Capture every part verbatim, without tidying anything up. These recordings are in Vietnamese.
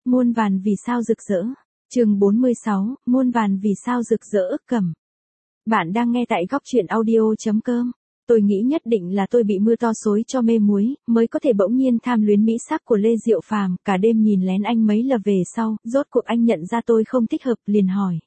Muôn vàn vì sao rực rỡ. Chương bốn mươi sáu, muôn vàn vì sao rực rỡ ức cầm. Bạn đang nghe tại góc truyện audio chấm com. Tôi nghĩ nhất định là tôi bị mưa to xối cho mê muối, mới có thể bỗng nhiên tham luyến mỹ sắc của Lê Diệu Phàm, cả đêm nhìn lén anh mấy lần về sau, rốt cuộc anh nhận ra tôi không thích hợp, liền hỏi.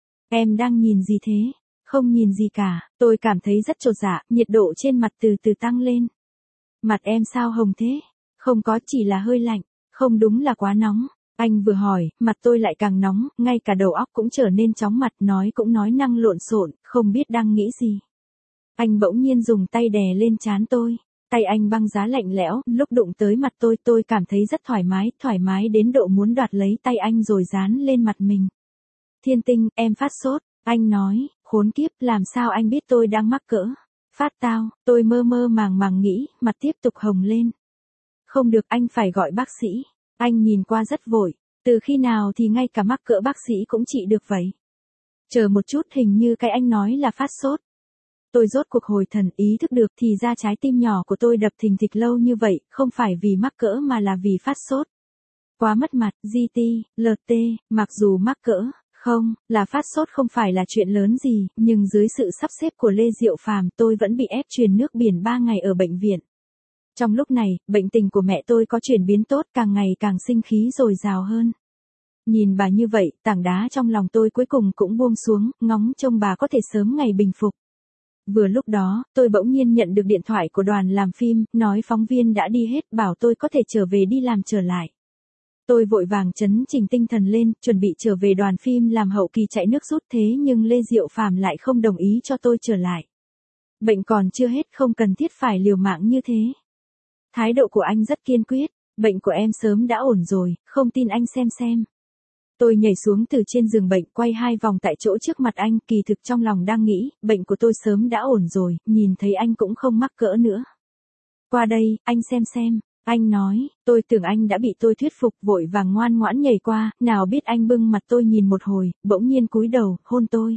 Em đang nhìn gì thế? Không nhìn gì cả, tôi cảm thấy rất chột dạ, nhiệt độ trên mặt từ từ tăng lên. Mặt em sao hồng thế? Không có, chỉ là hơi lạnh, không đúng là quá nóng. Anh vừa hỏi, mặt tôi lại càng nóng, ngay cả đầu óc cũng trở nên chóng mặt, nói cũng nói năng lộn xộn, không biết đang nghĩ gì. Anh bỗng nhiên dùng tay đè lên trán tôi, tay anh băng giá lạnh lẽo, lúc đụng tới mặt tôi tôi cảm thấy rất thoải mái, thoải mái đến độ muốn đoạt lấy tay anh rồi dán lên mặt mình. Thiên Tinh, em phát sốt, anh nói, khốn kiếp, làm sao anh biết tôi đang mắc cỡ? Phát tao, tôi mơ mơ màng màng nghĩ, mặt tiếp tục hồng lên. Không được, anh phải gọi bác sĩ. Anh nhìn qua rất vội, từ khi nào thì ngay cả mắc cỡ bác sĩ cũng trị được vậy? Chờ một chút, hình như cái anh nói là phát sốt. Tôi rốt cuộc hồi thần, ý thức được thì ra trái tim nhỏ của tôi đập thình thịch lâu như vậy, không phải vì mắc cỡ mà là vì phát sốt. Quá mất mặt, giê tê, lờ tê, mặc dù mắc cỡ, không, là phát sốt không phải là chuyện lớn gì, nhưng dưới sự sắp xếp của Lê Diệu Phàm tôi vẫn bị ép truyền nước biển ba ngày ở bệnh viện. Trong lúc này, bệnh tình của mẹ tôi có chuyển biến tốt, càng ngày càng sinh khí dồi dào hơn. Nhìn bà như vậy, tảng đá trong lòng tôi cuối cùng cũng buông xuống, ngóng trông bà có thể sớm ngày bình phục. Vừa lúc đó, tôi bỗng nhiên nhận được điện thoại của đoàn làm phim, nói phóng viên đã đi hết, bảo tôi có thể trở về đi làm trở lại. Tôi vội vàng trấn chỉnh tinh thần lên, chuẩn bị trở về đoàn phim làm hậu kỳ chạy nước rút, thế nhưng Lê Diệu Phàm lại không đồng ý cho tôi trở lại. Bệnh còn chưa hết, không cần thiết phải liều mạng như thế. Thái độ của anh rất kiên quyết, bệnh của em sớm đã ổn rồi, không tin anh xem xem. Tôi nhảy xuống từ trên giường bệnh, quay hai vòng tại chỗ trước mặt anh, kỳ thực trong lòng đang nghĩ, bệnh của tôi sớm đã ổn rồi, nhìn thấy anh cũng không mắc cỡ nữa. Qua đây, anh xem xem, anh nói, tôi tưởng anh đã bị tôi thuyết phục, vội vàng ngoan ngoãn nhảy qua, nào biết anh bưng mặt tôi nhìn một hồi, bỗng nhiên cúi đầu, hôn tôi.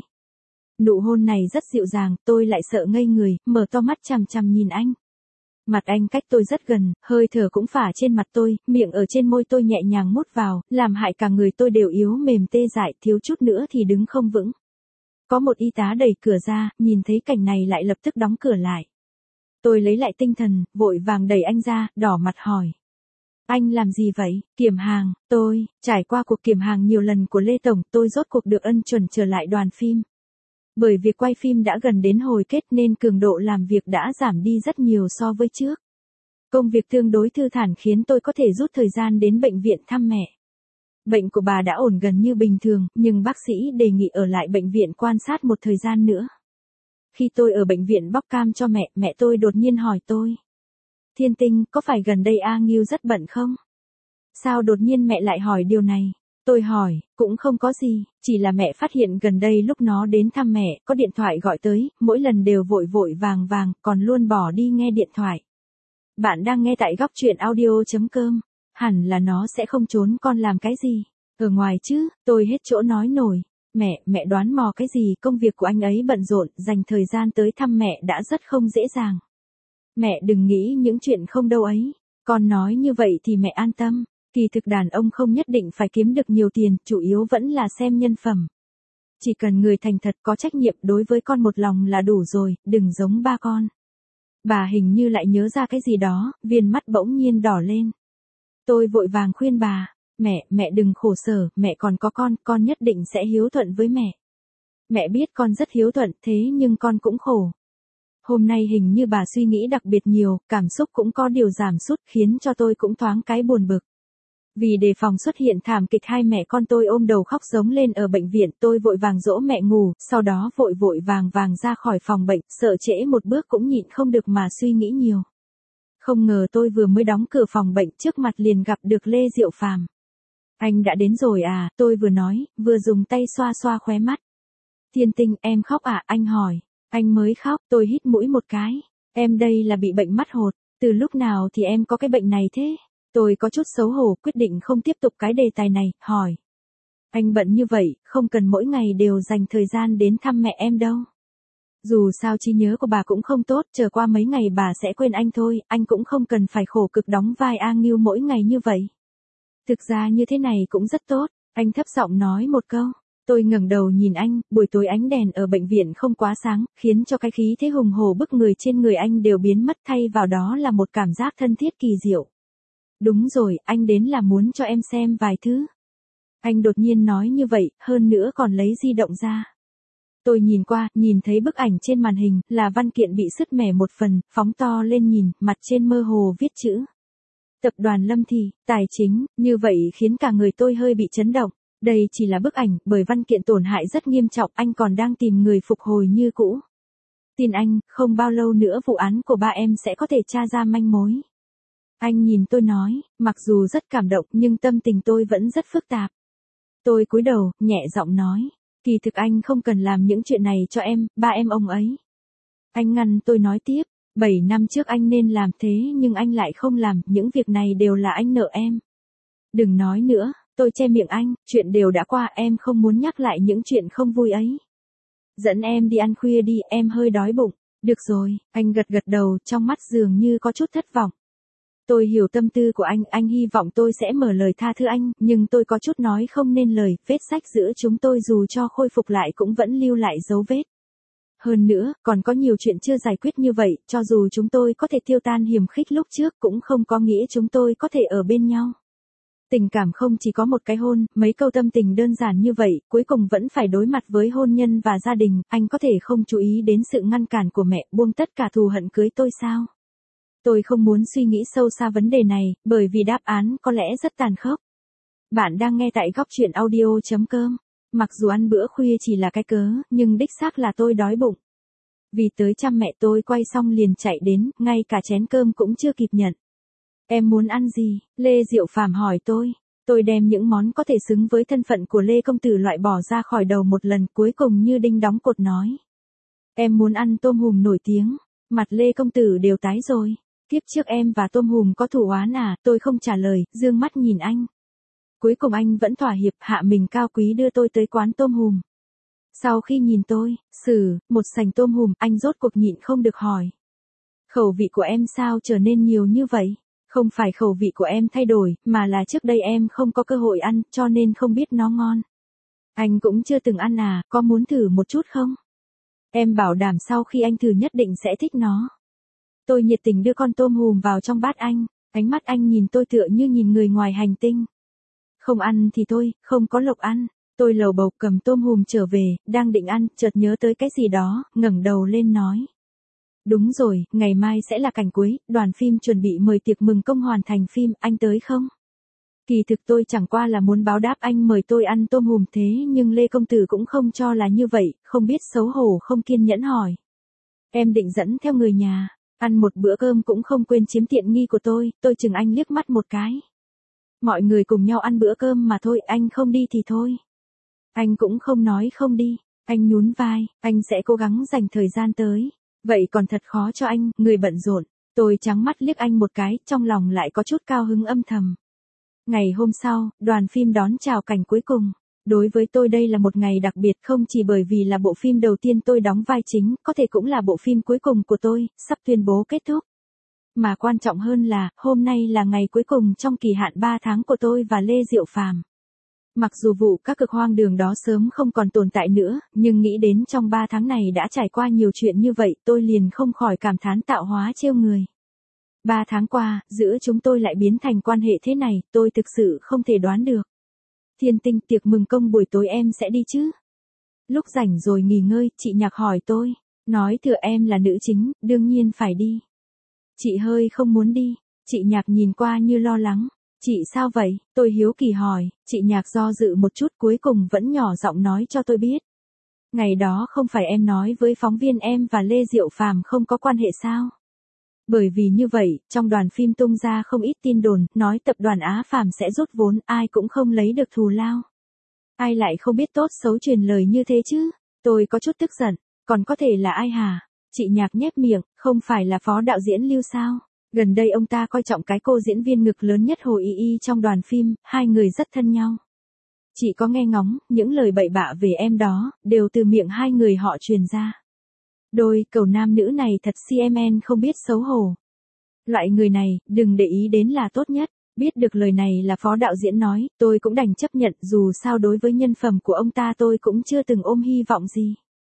Nụ hôn này rất dịu dàng, tôi lại sợ ngây người, mở to mắt chằm chằm nhìn anh. Mặt anh cách tôi rất gần, hơi thở cũng phả trên mặt tôi, miệng ở trên môi tôi nhẹ nhàng mút vào, làm hại cả người tôi đều yếu mềm tê dại, thiếu chút nữa thì đứng không vững. Có một y tá đẩy cửa ra, nhìn thấy cảnh này lại lập tức đóng cửa lại. Tôi lấy lại tinh thần, vội vàng đẩy anh ra, đỏ mặt hỏi. Anh làm gì vậy? Kiểm hàng, tôi, trải qua cuộc kiểm hàng nhiều lần của Lê Tổng, tôi rốt cuộc được ân chuẩn trở lại đoàn phim. Bởi việc quay phim đã gần đến hồi kết nên cường độ làm việc đã giảm đi rất nhiều so với trước. Công việc tương đối thư thản khiến tôi có thể rút thời gian đến bệnh viện thăm mẹ. Bệnh của bà đã ổn gần như bình thường, nhưng bác sĩ đề nghị ở lại bệnh viện quan sát một thời gian nữa. Khi tôi ở bệnh viện bóc cam cho mẹ, mẹ tôi đột nhiên hỏi tôi. Thiên Tinh, có phải gần đây A Nghiêu rất bận không? Sao đột nhiên mẹ lại hỏi điều này? Tôi hỏi, cũng không có gì, chỉ là mẹ phát hiện gần đây lúc nó đến thăm mẹ, có điện thoại gọi tới, mỗi lần đều vội vội vàng vàng, còn luôn bỏ đi nghe điện thoại. Bạn đang nghe tại góc truyện audio chấm com, hẳn là nó sẽ không trốn con làm cái gì. Ở ngoài chứ, tôi hết chỗ nói nổi. Mẹ, mẹ đoán mò cái gì, công việc của anh ấy bận rộn, dành thời gian tới thăm mẹ đã rất không dễ dàng. Mẹ đừng nghĩ những chuyện không đâu ấy, con nói như vậy thì mẹ an tâm. Kỳ thực đàn ông không nhất định phải kiếm được nhiều tiền, chủ yếu vẫn là xem nhân phẩm. Chỉ cần người thành thật có trách nhiệm đối với con một lòng là đủ rồi, đừng giống ba con. Bà hình như lại nhớ ra cái gì đó, viền mắt bỗng nhiên đỏ lên. Tôi vội vàng khuyên bà, mẹ, mẹ đừng khổ sở, mẹ còn có con, con nhất định sẽ hiếu thuận với mẹ. Mẹ biết con rất hiếu thuận, thế nhưng con cũng khổ. Hôm nay hình như bà suy nghĩ đặc biệt nhiều, cảm xúc cũng có điều giảm sút khiến cho tôi cũng thoáng cái buồn bực. Vì đề phòng xuất hiện thảm kịch hai mẹ con tôi ôm đầu khóc giống lên ở bệnh viện, tôi vội vàng dỗ mẹ ngủ, sau đó vội vội vàng vàng ra khỏi phòng bệnh, sợ trễ một bước cũng nhịn không được mà suy nghĩ nhiều. Không ngờ tôi vừa mới đóng cửa phòng bệnh, trước mặt liền gặp được Lê Diệu Phàm. Anh đã đến rồi à, tôi vừa nói, vừa dùng tay xoa xoa khóe mắt. Thiên Tinh, em khóc à, anh hỏi. Anh mới khóc, tôi hít mũi một cái. Em đây là bị bệnh mắt hột, từ lúc nào thì em có cái bệnh này thế? Tôi có chút xấu hổ, quyết định không tiếp tục cái đề tài này, hỏi. Anh bận như vậy, không cần mỗi ngày đều dành thời gian đến thăm mẹ em đâu. Dù sao trí nhớ của bà cũng không tốt, chờ qua mấy ngày bà sẽ quên anh thôi, anh cũng không cần phải khổ cực đóng vai A Nghiêu mỗi ngày như vậy. Thực ra như thế này cũng rất tốt, anh thấp giọng nói một câu. Tôi ngẩng đầu nhìn anh, buổi tối ánh đèn ở bệnh viện không quá sáng, khiến cho cái khí thế hùng hổ bức người trên người anh đều biến mất, thay vào đó là một cảm giác thân thiết kỳ diệu. Đúng rồi, anh đến là muốn cho em xem vài thứ. Anh đột nhiên nói như vậy, hơn nữa còn lấy di động ra. Tôi nhìn qua, nhìn thấy bức ảnh trên màn hình, là văn kiện bị sứt mẻ một phần, phóng to lên nhìn, mặt trên mơ hồ viết chữ. Tập đoàn Lâm Thị, tài chính, như vậy khiến cả người tôi hơi bị chấn động. Đây chỉ là bức ảnh, bởi văn kiện tổn hại rất nghiêm trọng, anh còn đang tìm người phục hồi như cũ. Tin anh, không bao lâu nữa vụ án của ba em sẽ có thể tra ra manh mối. Anh nhìn tôi nói, mặc dù rất cảm động nhưng tâm tình tôi vẫn rất phức tạp. Tôi cúi đầu, nhẹ giọng nói, kỳ thực anh không cần làm những chuyện này cho em, ba em ông ấy. Anh ngăn tôi nói tiếp, bảy năm trước anh nên làm thế nhưng anh lại không làm, những việc này đều là anh nợ em. Đừng nói nữa, tôi che miệng anh, chuyện đều đã qua, em không muốn nhắc lại những chuyện không vui ấy. Dẫn em đi ăn khuya đi, em hơi đói bụng. Được rồi, anh gật gật đầu, trong mắt dường như có chút thất vọng. Tôi hiểu tâm tư của anh, anh hy vọng tôi sẽ mở lời tha thứ anh, nhưng tôi có chút nói không nên lời, vết sách giữa chúng tôi dù cho khôi phục lại cũng vẫn lưu lại dấu vết. Hơn nữa, còn có nhiều chuyện chưa giải quyết như vậy, cho dù chúng tôi có thể tiêu tan hiềm khích lúc trước cũng không có nghĩa chúng tôi có thể ở bên nhau. Tình cảm không chỉ có một cái hôn, mấy câu tâm tình đơn giản như vậy, cuối cùng vẫn phải đối mặt với hôn nhân và gia đình, anh có thể không chú ý đến sự ngăn cản của mẹ, buông tất cả thù hận cưới tôi sao? Tôi không muốn suy nghĩ sâu xa vấn đề này, bởi vì đáp án có lẽ rất tàn khốc. Bạn đang nghe tại góc truyện audio chấm com. Mặc dù ăn bữa khuya chỉ là cái cớ, nhưng đích xác là tôi đói bụng. Vì tới chăm mẹ tôi quay xong liền chạy đến, ngay cả chén cơm cũng chưa kịp nhận. Em muốn ăn gì? Lê Diệu Phàm hỏi tôi. Tôi đem những món có thể xứng với thân phận của Lê Công Tử loại bỏ ra khỏi đầu một lần, cuối cùng như đinh đóng cột nói. Em muốn ăn tôm hùm nổi tiếng. Mặt Lê Công Tử đều tái rồi. Kiếp trước em và tôm hùm có thù oán à? Tôi không trả lời, dương mắt nhìn anh. Cuối cùng anh vẫn thỏa hiệp, hạ mình cao quý đưa tôi tới quán tôm hùm. Sau khi nhìn tôi, xử, một sành tôm hùm, anh rốt cuộc nhịn không được hỏi. Khẩu vị của em sao trở nên nhiều như vậy? Không phải khẩu vị của em thay đổi, mà là trước đây em không có cơ hội ăn, cho nên không biết nó ngon. Anh cũng chưa từng ăn à, có muốn thử một chút không? Em bảo đảm sau khi anh thử nhất định sẽ thích nó. Tôi nhiệt tình đưa con tôm hùm vào trong bát anh, ánh mắt anh nhìn tôi tựa như nhìn người ngoài hành tinh. Không ăn thì thôi, không có lộc ăn. Tôi lầu bầu cầm tôm hùm trở về, đang định ăn, chợt nhớ tới cái gì đó, ngẩng đầu lên nói. Đúng rồi, ngày mai sẽ là cảnh cuối, đoàn phim chuẩn bị mời tiệc mừng công hoàn thành phim, anh tới không? Kỳ thực tôi chẳng qua là muốn báo đáp anh mời tôi ăn tôm hùm thế nhưng Lê Công Tử cũng không cho là như vậy, không biết xấu hổ không kiên nhẫn hỏi. Em định dẫn theo người nhà, ăn một bữa cơm cũng không quên chiếm tiện nghi của tôi, tôi chừng anh liếc mắt một cái. Mọi người cùng nhau ăn bữa cơm mà thôi, anh không đi thì thôi. Anh cũng không nói không đi, anh nhún vai, anh sẽ cố gắng dành thời gian tới. Vậy còn thật khó cho anh, người bận rộn. Tôi trắng mắt liếc anh một cái, trong lòng lại có chút cao hứng âm thầm. Ngày hôm sau, đoàn phim đón chào cảnh cuối cùng. Đối với tôi đây là một ngày đặc biệt không chỉ bởi vì là bộ phim đầu tiên tôi đóng vai chính, có thể cũng là bộ phim cuối cùng của tôi, sắp tuyên bố kết thúc. Mà quan trọng hơn là, hôm nay là ngày cuối cùng trong kỳ hạn ba tháng của tôi và Lê Diệu Phàm. Mặc dù vụ các cực hoang đường đó sớm không còn tồn tại nữa, nhưng nghĩ đến trong ba tháng này đã trải qua nhiều chuyện như vậy, tôi liền không khỏi cảm thán tạo hóa trêu người. Ba tháng qua, giữa chúng tôi lại biến thành quan hệ thế này, tôi thực sự không thể đoán được. Thiên Tinh, tiệc mừng công buổi tối em sẽ đi chứ? Lúc rảnh rồi nghỉ ngơi, chị Nhạc hỏi tôi, nói thừa em là nữ chính, đương nhiên phải đi. Chị hơi không muốn đi, chị Nhạc nhìn qua như lo lắng. Chị sao vậy? Tôi hiếu kỳ hỏi, chị Nhạc do dự một chút cuối cùng vẫn nhỏ giọng nói cho tôi biết. Ngày đó không phải em nói với phóng viên em và Lê Diệu Phàm không có quan hệ sao? Bởi vì như vậy, trong đoàn phim tung ra không ít tin đồn, nói tập đoàn Á Phàm sẽ rút vốn, ai cũng không lấy được thù lao. Ai lại không biết tốt xấu truyền lời như thế chứ? Tôi có chút tức giận, còn có thể là ai hả? Chị Nhạc nhếch miệng, không phải là phó đạo diễn Lưu sao? Gần đây ông ta coi trọng cái cô diễn viên ngực lớn nhất Hồ Y Y trong đoàn phim, hai người rất thân nhau. Chị có nghe ngóng, những lời bậy bạ về em đó, đều từ miệng hai người họ truyền ra. Đôi cầu nam nữ này thật xê em en không biết xấu hổ. Loại người này, đừng để ý đến là tốt nhất. Biết được lời này là phó đạo diễn nói, tôi cũng đành chấp nhận, dù sao đối với nhân phẩm của ông ta tôi cũng chưa từng ôm hy vọng gì.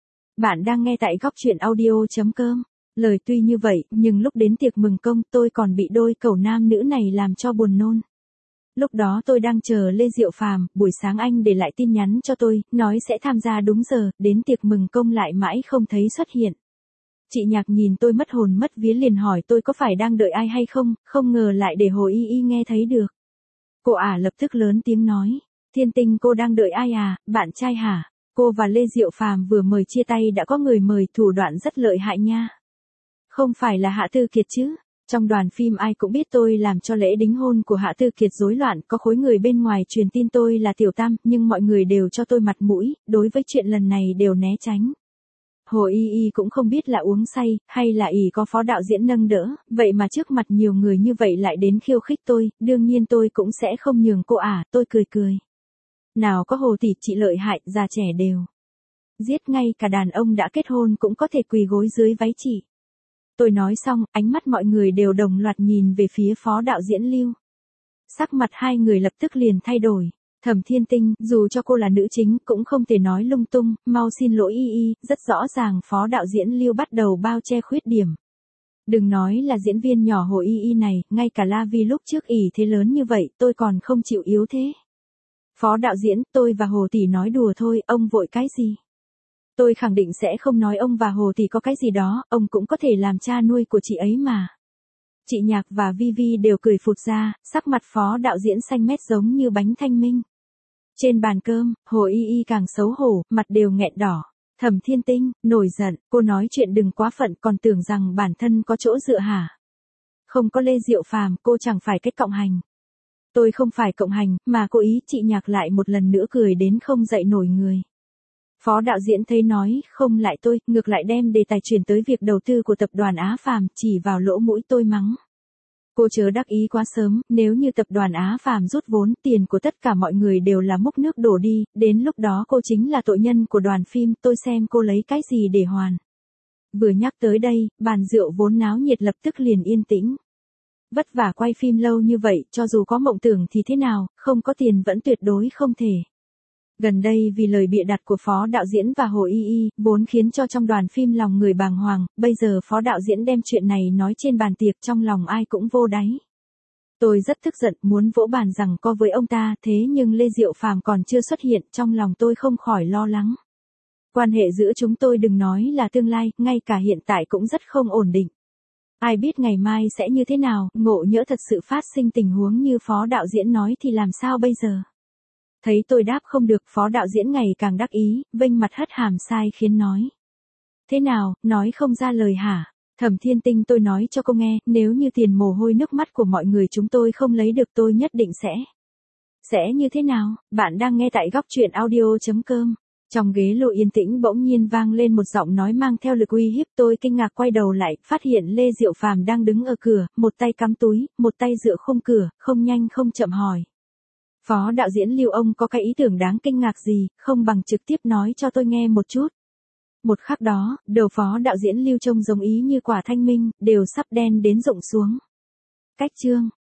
Bạn đang nghe tại góc truyện audio.com. Lời tuy như vậy, nhưng lúc đến tiệc mừng công tôi còn bị đôi cẩu nam nữ này làm cho buồn nôn. Lúc đó tôi đang chờ Lê Diệu Phàm, buổi sáng anh để lại tin nhắn cho tôi, nói sẽ tham gia đúng giờ, đến tiệc mừng công lại mãi không thấy xuất hiện. Chị Nhạc nhìn tôi mất hồn mất vía liền hỏi tôi có phải đang đợi ai hay không, không ngờ lại để Hồ Y Y nghe thấy được. Cô ả lập tức lớn tiếng nói, Thiên Tinh cô đang đợi ai à, bạn trai hả? Cô và Lê Diệu Phàm vừa mời chia tay đã có người mời, thủ đoạn rất lợi hại nha. Không phải là Hạ Tư Kiệt chứ? Trong đoàn phim ai cũng biết tôi làm cho lễ đính hôn của Hạ Tư Kiệt rối loạn, có khối người bên ngoài truyền tin tôi là tiểu tam, nhưng mọi người đều cho tôi mặt mũi, đối với chuyện lần này đều né tránh. Hồ Y Y cũng không biết là uống say, hay là ỷ có phó đạo diễn nâng đỡ, vậy mà trước mặt nhiều người như vậy lại đến khiêu khích tôi, đương nhiên tôi cũng sẽ không nhường cô ả, tôi cười cười. Nào có Hồ tỷ chị lợi hại, già trẻ đều. Giết ngay cả đàn ông đã kết hôn cũng có thể quỳ gối dưới váy chị. Tôi nói xong, ánh mắt mọi người đều đồng loạt nhìn về phía phó đạo diễn Lưu. Sắc mặt hai người lập tức liền thay đổi. Thẩm Thiên Tinh, dù cho cô là nữ chính, cũng không thể nói lung tung, mau xin lỗi Y Y, rất rõ ràng phó đạo diễn Lưu bắt đầu bao che khuyết điểm. Đừng nói là diễn viên nhỏ Hồ Y Y này, ngay cả La Vi lúc trước ỷ thế lớn như vậy, tôi còn không chịu yếu thế. Phó đạo diễn, tôi và Hồ tỷ nói đùa thôi, ông vội cái gì? Tôi khẳng định sẽ không nói ông và Hồ tỷ có cái gì đó, ông cũng có thể làm cha nuôi của chị ấy mà. Chị Nhạc và Vi Vi đều cười phụt ra, sắc mặt phó đạo diễn xanh mét giống như bánh thanh minh. Trên bàn cơm, Hồ Y Y càng xấu hổ, mặt đều nghẹn đỏ. Thẩm Thiên Tinh, nổi giận, cô nói chuyện đừng quá phận, còn tưởng rằng bản thân có chỗ dựa hả? Không có Lê Diệu Phàm, cô chẳng phải cách cộng hành. Tôi không phải cộng hành, mà cố ý. Chị Nhạc lại một lần nữa cười đến không dậy nổi người. Phó đạo diễn thấy nói không lại tôi, ngược lại đem đề tài chuyển tới việc đầu tư của tập đoàn Á Phàm, chỉ vào lỗ mũi tôi mắng. Cô chớ đắc ý quá sớm, nếu như tập đoàn Á Phàm rút vốn, tiền của tất cả mọi người đều là múc nước đổ đi, đến lúc đó cô chính là tội nhân của đoàn phim, tôi xem cô lấy cái gì để hoàn. Vừa nhắc tới đây, bàn rượu vốn náo nhiệt lập tức liền yên tĩnh. Vất vả quay phim lâu như vậy, cho dù có mộng tưởng thì thế nào, không có tiền vẫn tuyệt đối không thể. Gần đây vì lời bịa đặt của phó đạo diễn và Hồ Y Y, vốn khiến cho trong đoàn phim lòng người bàng hoàng, bây giờ phó đạo diễn đem chuyện này nói trên bàn tiệc, trong lòng ai cũng vô đáy. Tôi rất tức giận, muốn vỗ bàn rằng co với ông ta, thế nhưng Lê Diệu Phàm còn chưa xuất hiện, trong lòng tôi không khỏi lo lắng. Quan hệ giữa chúng tôi đừng nói là tương lai, ngay cả hiện tại cũng rất không ổn định. Ai biết ngày mai sẽ như thế nào, ngộ nhỡ thật sự phát sinh tình huống như phó đạo diễn nói thì làm sao bây giờ? Thấy tôi đáp không được, phó đạo diễn ngày càng đắc ý, vênh mặt hất hàm sai khiến nói. Thế nào, nói không ra lời hả? Thẩm Thiên Tinh, tôi nói cho cô nghe, nếu như tiền mồ hôi nước mắt của mọi người chúng tôi không lấy được tôi nhất định sẽ. Sẽ như thế nào? Bạn đang nghe tại góc truyện audio.com. Trong ghế lô yên tĩnh bỗng nhiên vang lên một giọng nói mang theo lực uy hiếp, tôi kinh ngạc quay đầu lại, phát hiện Lê Diệu Phàm đang đứng ở cửa, một tay cắm túi, một tay dựa khung cửa, không nhanh không chậm hỏi. Phó đạo diễn Lưu, ông có cái ý tưởng đáng kinh ngạc gì, không bằng trực tiếp nói cho tôi nghe một chút. Một khắc đó, đầu phó đạo diễn Lưu trông giống ý như quả thanh minh, đều sắp đen đến rụng xuống. Cách chương